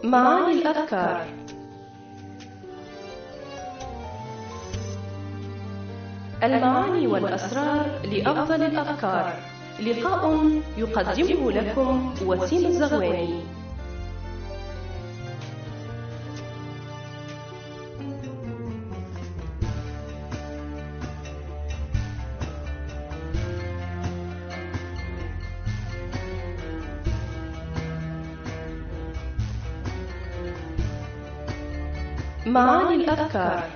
معاني الأفكار. المعاني والأسرار لأفضل الأفكار. لقاء يقدمه لكم وسيم الزغواني. معاني الأفكار.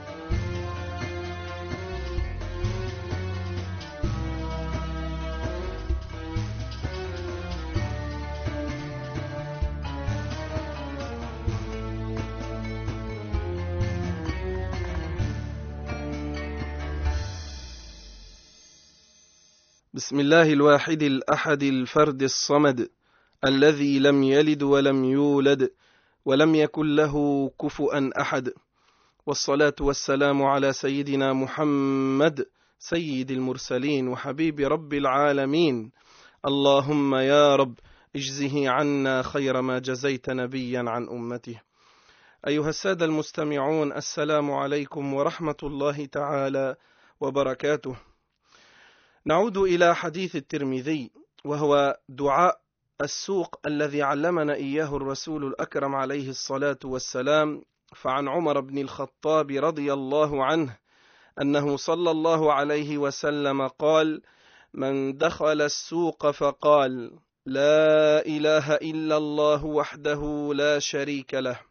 بسم الله الواحد الأحد الفرد الصمد الذي لم يلد ولم يولد ولم يكن له كفؤا أحد، والصلاة والسلام على سيدنا محمد سيد المرسلين وحبيب رب العالمين. اللهم يا رب اجزه عنا خير ما جزيت نبيا عن أمته. أيها السادة المستمعون، السلام عليكم ورحمة الله تعالى وبركاته. نعود إلى حديث الترمذي، وهو دعاء السوق الذي علمنا إياه الرسول الأكرم عليه الصلاة والسلام. فعن عمر بن الخطاب رضي الله عنه أنه صلى الله عليه وسلم قال: من دخل السوق فقال لا إله إلا الله وحده لا شريك له،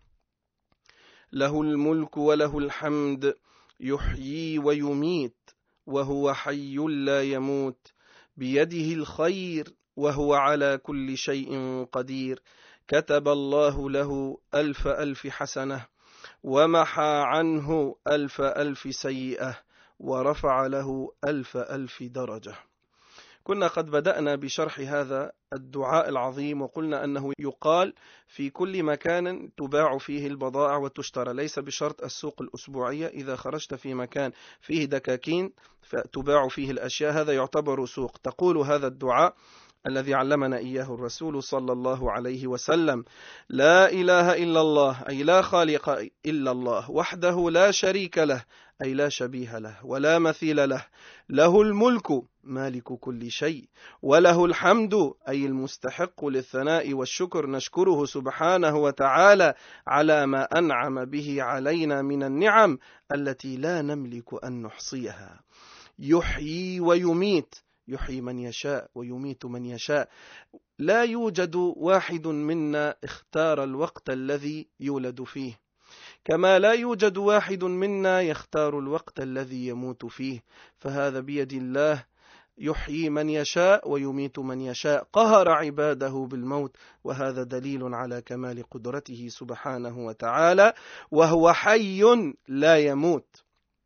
له الملك وله الحمد، يحيي ويميت وهو حي لا يموت، بيده الخير وهو على كل شيء قدير، كتب الله له 1000 حسنة ومحى عنه 1000 سيئة ورفع له 1000 درجة. كنا قد بدأنا بشرح هذا الدعاء العظيم، وقلنا أنه يقال في كل مكان تباع فيه البضائع وتشترى، ليس بشرط السوق الأسبوعية. إذا خرجت في مكان فيه دكاكين فتباع فيه الأشياء هذا يعتبر سوق. تقول هذا الدعاء الذي علمنا إياه الرسول صلى الله عليه وسلم: لا إله إلا الله، أي لا خالق إلا الله، وحده لا شريك له، أي لا شبيه له ولا مثيل له، له الملك، مالك كل شيء، وله الحمد، أي المستحق للثناء والشكر، نشكره سبحانه وتعالى على ما أنعم به علينا من النعم التي لا نملك أن نحصيها. يحيي ويميت، يحيي من يشاء ويميت من يشاء. لا يوجد واحد منا اختار الوقت الذي يولد فيه، كما لا يوجد واحد منا يختار الوقت الذي يموت فيه، فهذا بيد الله، يحيي من يشاء ويميت من يشاء، قهر عباده بالموت، وهذا دليل على كمال قدرته سبحانه وتعالى، وهو حي لا يموت.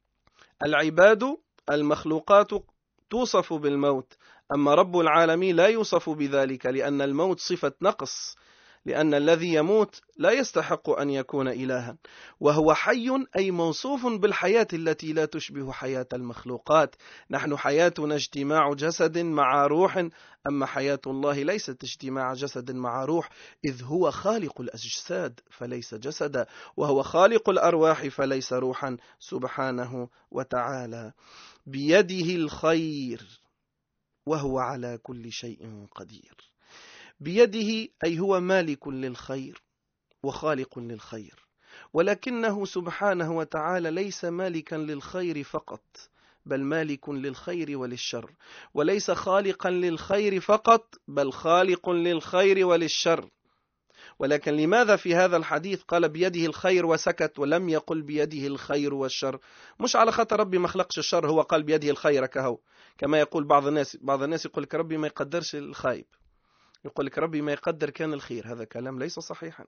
العباد المخلوقات توصف بالموت، أما رب العالمين لا يوصف بذلك، لأن الموت صفة نقص، لأن الذي يموت لا يستحق أن يكون إلها. وهو حي أي موصوف بالحياة التي لا تشبه حياة المخلوقات. نحن حياتنا اجتماع جسد مع روح، أما حياة الله ليست اجتماع جسد مع روح، إذ هو خالق الأجساد فليس جسدا، وهو خالق الأرواح فليس روحا سبحانه وتعالى. بيده الخير وهو على كل شيء قدير. بيده أي هو مالك للخير وخالق للخير، ولكنه سبحانه وتعالى ليس مالكا للخير فقط، بل مالك للخير وللشر، وليس خالقا للخير فقط، بل خالق للخير وللشر. ولكن لماذا في هذا الحديث قال بيده الخير وسكت ولم يقل بيده الخير والشر؟ مش على خاطر ربي ما خلقش الشر هو قال بيده الخير كهو، كما يقول بعض الناس يقول لك ربي ما يقدرش الخايب، يقول لك ربي ما يقدر كان الخير. هذا كلام ليس صحيحا.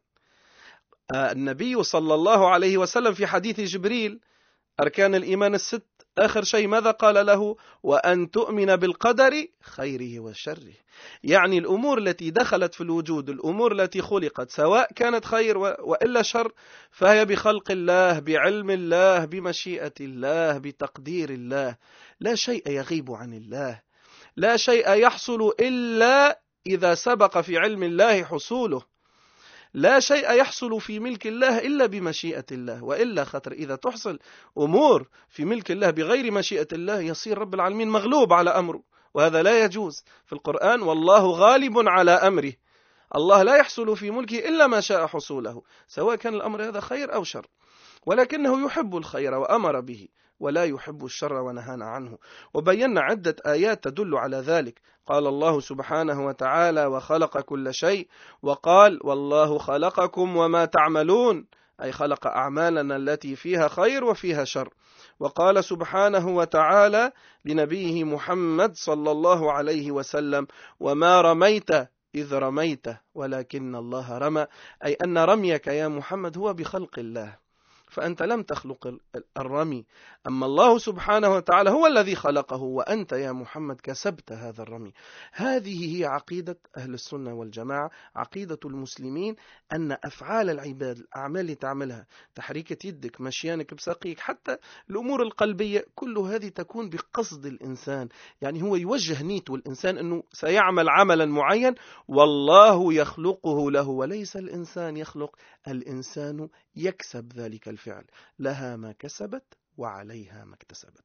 النبي صلى الله عليه وسلم في حديث جبريل أركان الإيمان الست، آخر شيء ماذا قال له؟ وأن تؤمن بالقدر خيره وشره. يعني الأمور التي دخلت في الوجود، الأمور التي خلقت، سواء كانت خير وإلا شر، فهي بخلق الله، بعلم الله، بمشيئة الله، بتقدير الله. لا شيء يغيب عن الله، لا شيء يحصل إلا إذا سبق في علم الله حصوله. لا شيء يحصل في ملك الله إلا بمشيئة الله، وإلا خطر إذا تحصل أمور في ملك الله بغير مشيئة الله يصير رب العالمين مغلوب على أمره، وهذا لا يجوز. في القرآن والله غالب على أمره، الله لا يحصل في ملكه إلا ما شاء حصوله، سواء كان الأمر هذا خير أو شر، ولكنه يحب الخير وأمر به ولا يحب الشر ونهانا عنه. وبينا عدة آيات تدل على ذلك. قال الله سبحانه وتعالى وخلق كل شيء، وقال والله خلقكم وما تعملون، أي خلق أعمالنا التي فيها خير وفيها شر. وقال سبحانه وتعالى لنبيه محمد صلى الله عليه وسلم وما رميت إذ رميت ولكن الله رمى، أي أن رميك يا محمد هو بخلق الله، فأنت لم تخلق الرمي، أما الله سبحانه وتعالى هو الذي خلقه، وأنت يا محمد كسبت هذا الرمي. هذه هي عقيدة أهل السنة والجماعة، عقيدة المسلمين، أن أفعال العباد، الأعمال اللي تعملها، تحريكة يدك، مشيانك بساقيك، حتى الأمور القلبية، كل هذه تكون بقصد الإنسان، يعني هو يوجه نيته الإنسان أنه سيعمل عملا معين والله يخلقه له، وليس الإنسان يخلق، الإنسان يكسب ذلك الفعل، لها ما كسبت وعليها ما اكتسبت.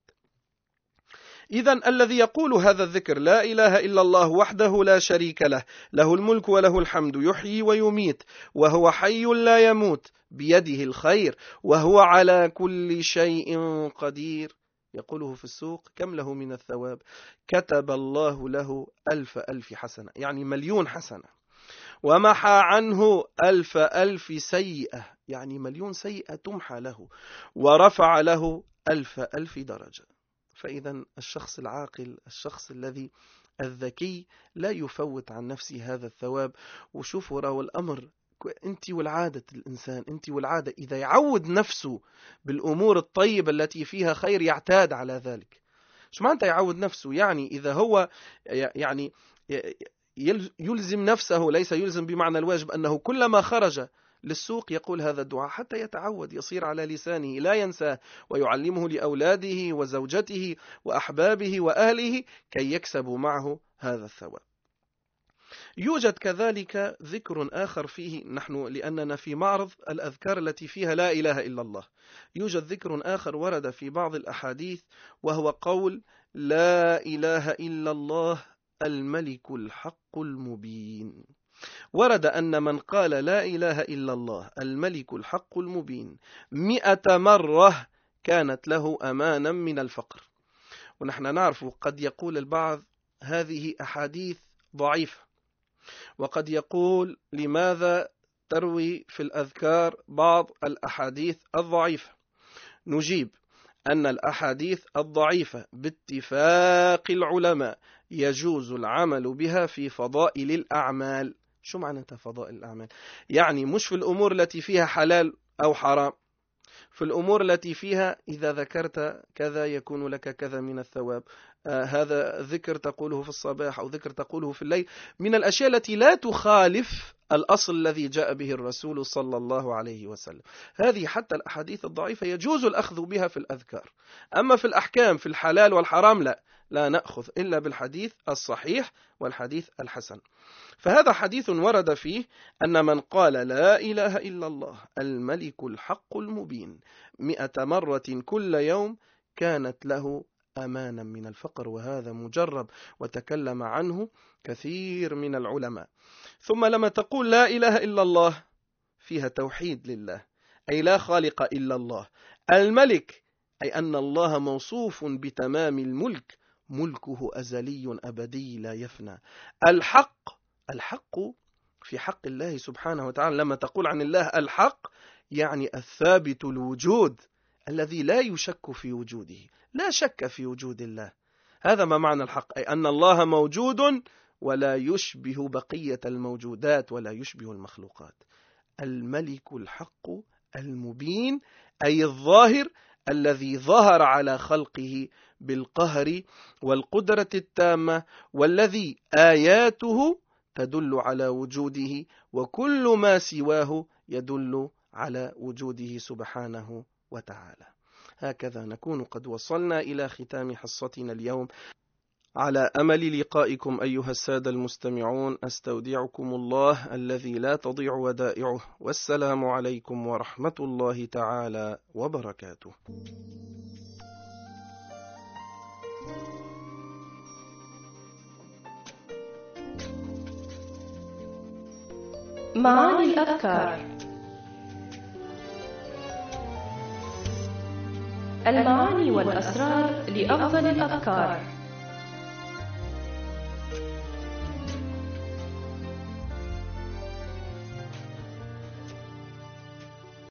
إذن الذي يقول هذا الذكر لا إله إلا الله وحده لا شريك له، له الملك وله الحمد، يحيي ويميت وهو حي لا يموت، بيده الخير وهو على كل شيء قدير، يقوله في السوق كم له من الثواب؟ كتب الله له 1000 حسنة، يعني 1,000,000 حسنة، ومحى عنه 1000 سيئة، يعني 1,000,000 سيئة تمحى له، ورفع له 1000 درجة. فإذا الشخص العاقل، الشخص الذي الذكي، لا يفوت عن نفسه هذا الثواب. وشوفوا راو الأمر، أنت والعادة الإنسان، أنت والعادة إذا يعود نفسه بالأمور الطيبة التي فيها خير يعتاد على ذلك. شو معنى يعود نفسه؟ يعني إذا هو يعني يلزم نفسه، ليس يلزم بمعنى الواجب، أنه كلما خرج للسوق يقول هذا الدعاء حتى يتعود، يصير على لسانه لا ينساه، ويعلمه لأولاده وزوجته وأحبابه وأهله كي يكسبوا معه هذا الثواب. يوجد كذلك ذكر آخر فيه، نحن لأننا في معرض الأذكار التي فيها لا إله إلا الله، يوجد ذكر آخر ورد في بعض الأحاديث، وهو قول لا إله إلا الله الملك الحق المبين. ورد أن من قال لا إله إلا الله الملك الحق المبين 100 مرة كانت له أمانا من الفقر. ونحن نعرف قد يقول البعض هذه أحاديث ضعيفة، وقد يقول لماذا تروي في الأذكار بعض الأحاديث الضعيفة؟ نجيب أن الأحاديث الضعيفة باتفاق العلماء يجوز العمل بها في فضائل الأعمال. شو معنى فضائل الأعمال؟ يعني مش في الأمور التي فيها حلال أو حرام، في الأمور التي فيها إذا ذكرت كذا يكون لك كذا من الثواب، هذا ذكر تقوله في الصباح أو ذكر تقوله في الليل، من الأشياء التي لا تخالف الأصل الذي جاء به الرسول صلى الله عليه وسلم. هذه حتى الأحاديث الضعيفة يجوز الأخذ بها في الأذكار، أما في الأحكام في الحلال والحرام لا نأخذ إلا بالحديث الصحيح والحديث الحسن. فهذا حديث ورد فيه أن من قال لا إله إلا الله الملك الحق المبين 100 مرة كل يوم كانت له أمانا من الفقر، وهذا مجرب وتكلم عنه كثير من العلماء. ثم لما تقول لا إله إلا الله فيها توحيد لله، أي لا خالق إلا الله. الملك أي أن الله موصوف بتمام الملك، ملكه أزلي أبدي لا يفنى. الحق في حق الله سبحانه وتعالى، لما تقول عن الله الحق يعني الثابت الوجود الذي لا يشك في وجوده، لا شك في وجود الله. هذا ما معنى الحق، أي أن الله موجود ولا يشبه بقية الموجودات ولا يشبه المخلوقات. الملك الحق المبين أي الظاهر الذي ظهر على خلقه بالقهر والقدرة التامة، والذي آياته تدل على وجوده، وكل ما سواه يدل على وجوده سبحانه وتعالى. هكذا نكون قد وصلنا إلى ختام حصتنا اليوم. على أمل لقائكم أيها السادة المستمعون، أستودعكم الله الذي لا تضيع ودائعه، والسلام عليكم ورحمة الله تعالى وبركاته. معاني الأذكار. المعاني والأسرار لأفضل الأذكار.